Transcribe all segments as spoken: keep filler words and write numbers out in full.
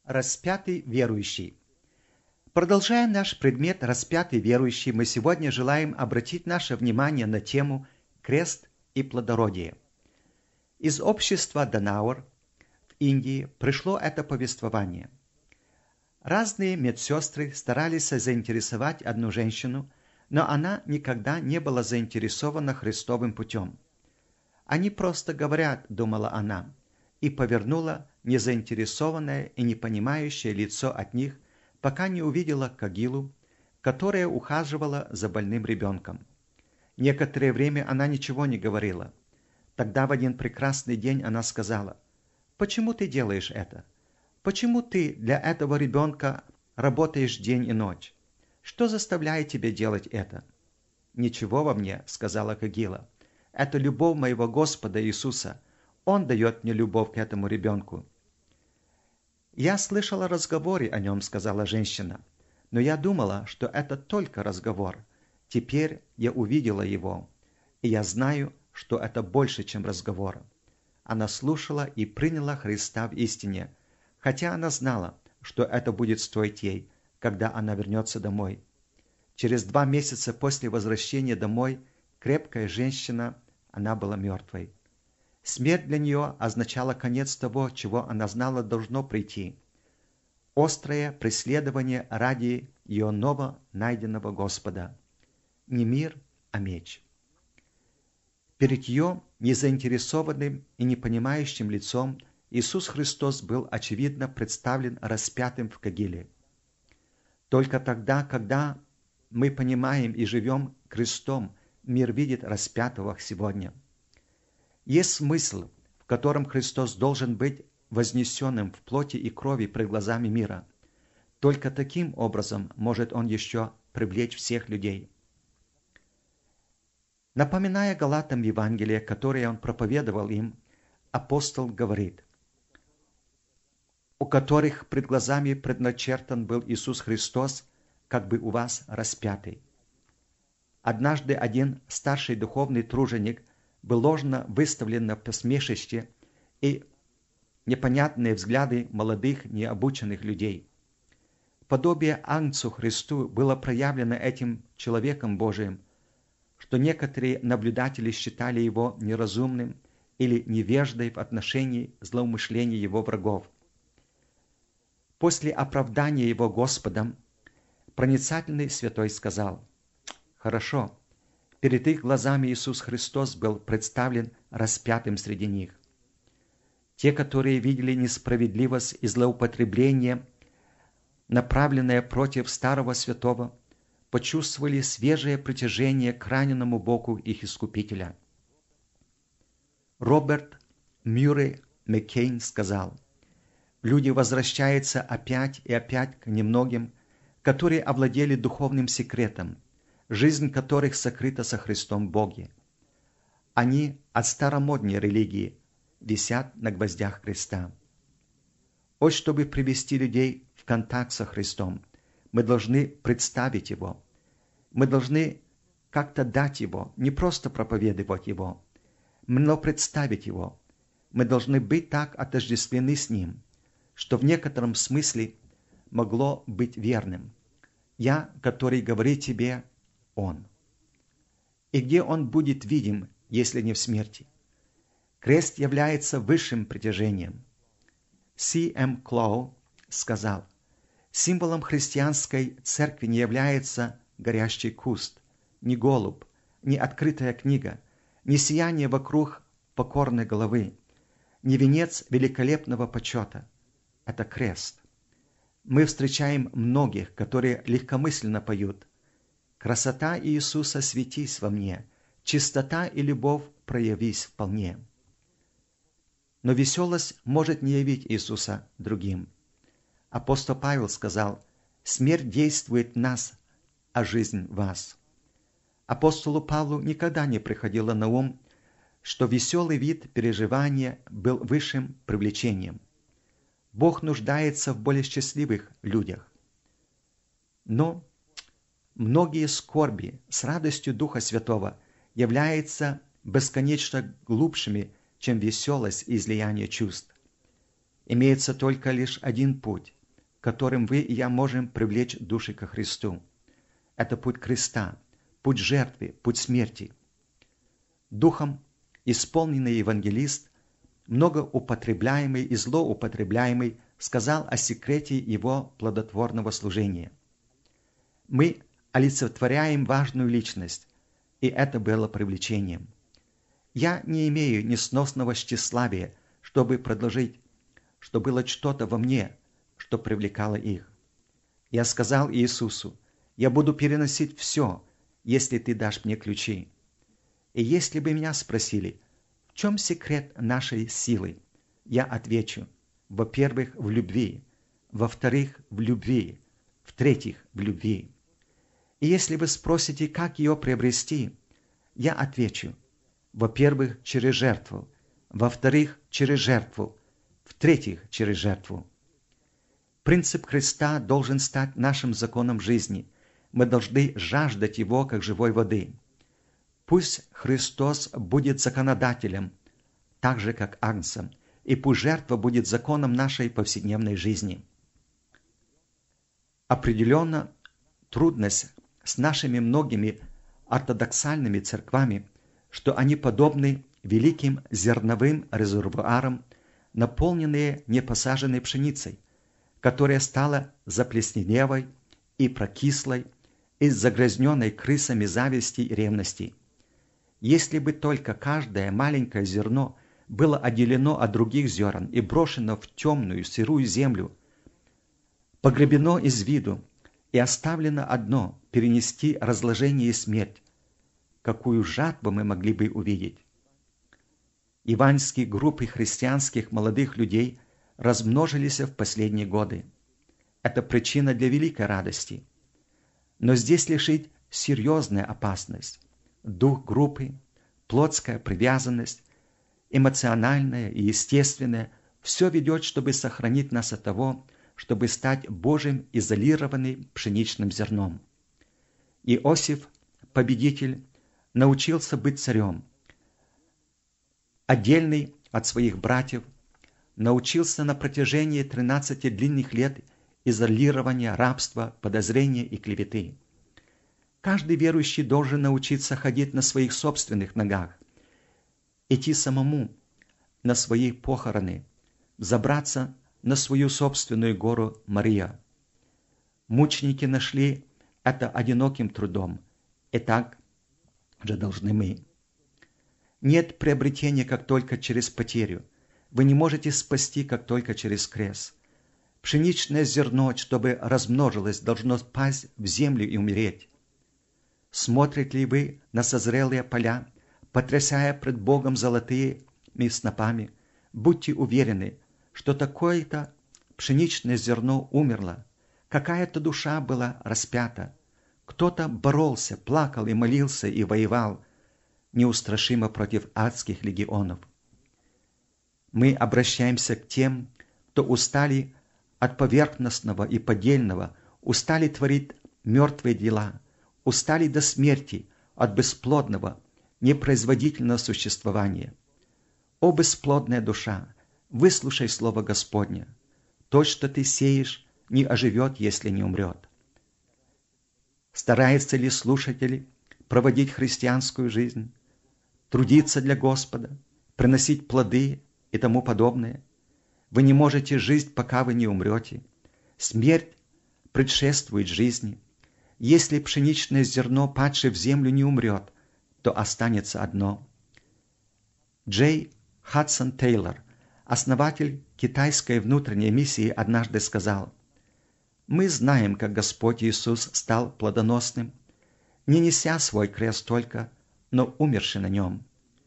Распятый верующий. Продолжая наш предмет «Распятый верующий», мы сегодня желаем обратить наше внимание на тему «Крест и плодородие». Из общества Данауэр в Индии пришло это повествование. Разные медсестры старались заинтересовать одну женщину, но она никогда не была заинтересована Христовым путем. «Они просто говорят», — думала она, и повернула незаинтересованное и непонимающее лицо от них, пока не увидела Кагилу, которая ухаживала за больным ребенком. Некоторое время она ничего не говорила. Тогда в один прекрасный день она сказала: «Почему ты делаешь это? Почему ты для этого ребенка работаешь день и ночь? Что заставляет тебя делать это?» «Ничего во мне», — сказала Кагила. «Это любовь моего Господа Иисуса. Он дает мне любовь к этому ребенку». «Я слышала разговоры о нем», — сказала женщина, «но я думала, что это только разговор. Теперь я увидела его, и я знаю, что это больше, чем разговор». Она слушала и приняла Христа в истине, хотя она знала, что это будет стоить ей, когда она вернется домой. Через два месяца после возвращения домой крепкая женщина, она была мертвой. Смерть для нее означала конец того, чего она знала должно прийти. Острое преследование ради ее ново найденного Господа. Не мир, а меч. Перед ее незаинтересованным и непонимающим лицом Иисус Христос был очевидно представлен распятым в Кагиле. Только тогда, когда мы понимаем и живем крестом, мир видит распятого сегодня. Есть смысл, в котором Христос должен быть вознесенным в плоти и крови пред глазами мира. Только таким образом может Он еще привлечь всех людей. Напоминая Галатам Евангелие, которое Он проповедовал им, апостол говорит: «У которых пред глазами предначертан был Иисус Христос, как бы у вас распятый». Однажды один старший духовный труженик был ложно выставлен на посмешище и непонятные взгляды молодых необученных людей. Подобие Агнцу Христу было проявлено этим человеком Божиим, что некоторые наблюдатели считали его неразумным или невеждой в отношении злоумышления его врагов. После оправдания его Господом проницательный святой сказал: «Хорошо, перед их глазами Иисус Христос был представлен распятым среди них». Те, которые видели несправедливость и злоупотребление, направленное против старого святого, почувствовали свежее притяжение к раненому боку их Искупителя. Роберт Мюррей Маккейн сказал: «Люди возвращаются опять и опять к немногим, которые овладели духовным секретом, жизнь которых сокрыта со Христом в Боге. Они от старомодной религии висят на гвоздях креста». Вот чтобы привести людей в контакт со Христом, мы должны представить Его. Мы должны как-то дать Его, не просто проповедовать Его, но представить Его. Мы должны быть так отождествлены с Ним, что в некотором смысле могло быть верным. «Я, который говорит тебе, Он». И где Он будет видим, если не в смерти? Крест является высшим притяжением. Си Эм Клоу сказал: «Символом христианской церкви не является горящий куст, ни голубь, ни открытая книга, ни сияние вокруг покорной головы, ни венец великолепного почета. Это крест». Мы встречаем многих, которые легкомысленно поют: «Красота Иисуса светись во мне, чистота и любовь проявись вполне». Но веселость может не явить Иисуса другим. Апостол Павел сказал: «Смерть действует в нас, а жизнь в вас». Апостолу Павлу никогда не приходило на ум, что веселый вид переживания был высшим привлечением. Бог нуждается в более счастливых людях. Но многие скорби с радостью Духа Святого являются бесконечно глубшими, чем веселость и излияние чувств. Имеется только лишь один путь которым вы и я можем привлечь души ко Христу. Это путь креста, путь жертвы, путь смерти. Духом исполненный евангелист, многоупотребляемый и злоупотребляемый, сказал о секрете его плодотворного служения. Мы олицетворяем важную личность, и это было привлечением. Я не имею несносного тщеславия, чтобы предложить, что было что-то во мне, что привлекало их. Я сказал Иисусу: «Я буду переносить все, если ты дашь мне ключи». И если бы меня спросили, в чем секрет нашей силы, я отвечу: во-первых, в любви, во-вторых, в любви, в-третьих, в любви. И если вы спросите, как ее приобрести, я отвечу: во-первых, через жертву, во-вторых, через жертву, в-третьих, через жертву. Принцип креста должен стать нашим законом жизни. Мы должны жаждать его, как живой воды. Пусть Христос будет законодателем, так же, как Агнцем, и пусть жертва будет законом нашей повседневной жизни. Определенно, трудность с нашими многими ортодоксальными церквами, что они подобны великим зерновым резервуарам, наполненные непосаженной пшеницей, которая стала заплесневелой и прокислой и загрязненной крысами зависти и ревности. Если бы только каждое маленькое зерно было отделено от других зерен и брошено в темную сырую землю, погребено из виду и оставлено одно перенести разложение и смерть, какую жатву мы могли бы увидеть. Евангельские группы христианских молодых людей размножились в последние годы. Это причина для великой радости. Но здесь лежит серьезная опасность. Дух группы, плотская привязанность, эмоциональная и естественная – все ведет, чтобы сохранить нас от того, чтобы стать Божьим изолированным пшеничным зерном. Иосиф, победитель, научился быть царем, отдельный от своих братьев, научился на протяжении тринадцати длинных лет изолирования, рабства, подозрения и клеветы. Каждый верующий должен научиться ходить на своих собственных ногах, идти самому на свои похороны, забраться на свою собственную гору Мария. Мученики нашли это одиноким трудом, и так же должны мы. Нет приобретения, как только через потерю. Вы не можете спасти, как только через крест. Пшеничное зерно, чтобы размножилось, должно пасть в землю и умереть. Смотрите ли вы на созрелые поля, потрясая пред Богом золотыми снопами? Будьте уверены, что такое-то пшеничное зерно умерло, какая-то душа была распята, кто-то боролся, плакал и молился и воевал неустрашимо против адских легионов. Мы обращаемся к тем, кто устали от поверхностного и поддельного, устали творить мертвые дела, устали до смерти от бесплодного, непроизводительного существования. О бесплодная душа, выслушай слово Господне. То, что ты сеешь, не оживет, если не умрет. Старается ли слушатель проводить христианскую жизнь, трудиться для Господа, приносить плоды и тому подобное? Вы не можете жить, пока вы не умрете. Смерть предшествует жизни. Если пшеничное зерно, падшее в землю, не умрет, то останется одно. Джей Хадсон Тейлор, основатель китайской внутренней миссии, однажды сказал: «Мы знаем, как Господь Иисус стал плодоносным, не неся свой крест только, но умерший на нем.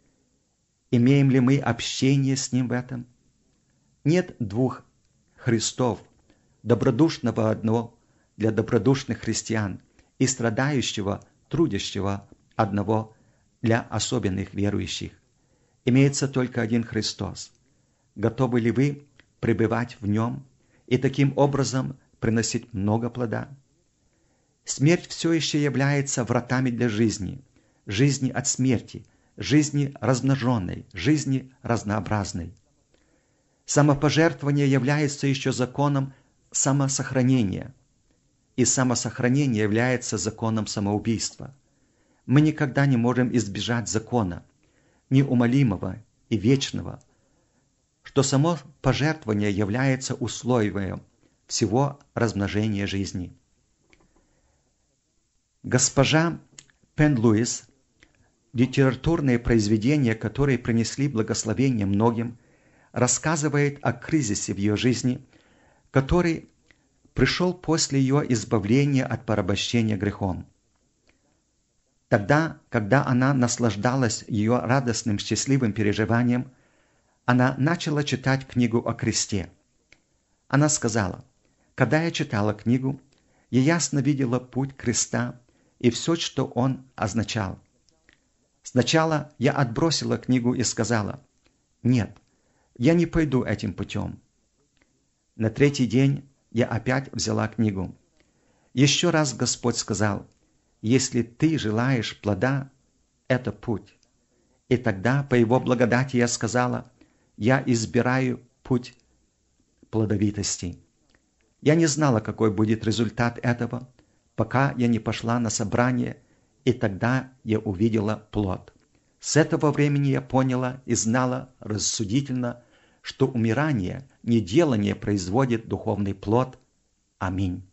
Имеем ли мы общение с Ним в этом? Нет двух Христов, добродушного одного для добродушных христиан и страдающего, трудящего одного для особенных верующих. Имеется только один Христос. Готовы ли вы пребывать в Нем и таким образом приносить много плода? Смерть все еще является вратами для жизни, жизни от смерти, жизни размноженной, жизни разнообразной. Самопожертвование является еще законом самосохранения, и самосохранение является законом самоубийства. Мы никогда не можем избежать закона, неумолимого и вечного, что само пожертвование является условием всего размножения жизни. Госпожа Пен-Луис, литературные произведения, которые принесли благословение многим, рассказывает о кризисе в ее жизни, который пришел после ее избавления от порабощения грехом. Тогда, когда она наслаждалась ее радостным, счастливым переживанием, она начала читать книгу о кресте. Она сказала: «Когда я читала книгу, я ясно видела путь креста и все, что он означал. Сначала я отбросила книгу и сказала: нет, я не пойду этим путем. На третий день я опять взяла книгу. Еще раз Господь сказал: если ты желаешь плода, это путь. И тогда по Его благодати я сказала: я избираю путь плодовитости. Я не знала, какой будет результат этого, пока я не пошла на собрание, и тогда я увидела плод. С этого времени я поняла и знала рассудительно, что умирание, неделание производит духовный плод. Аминь».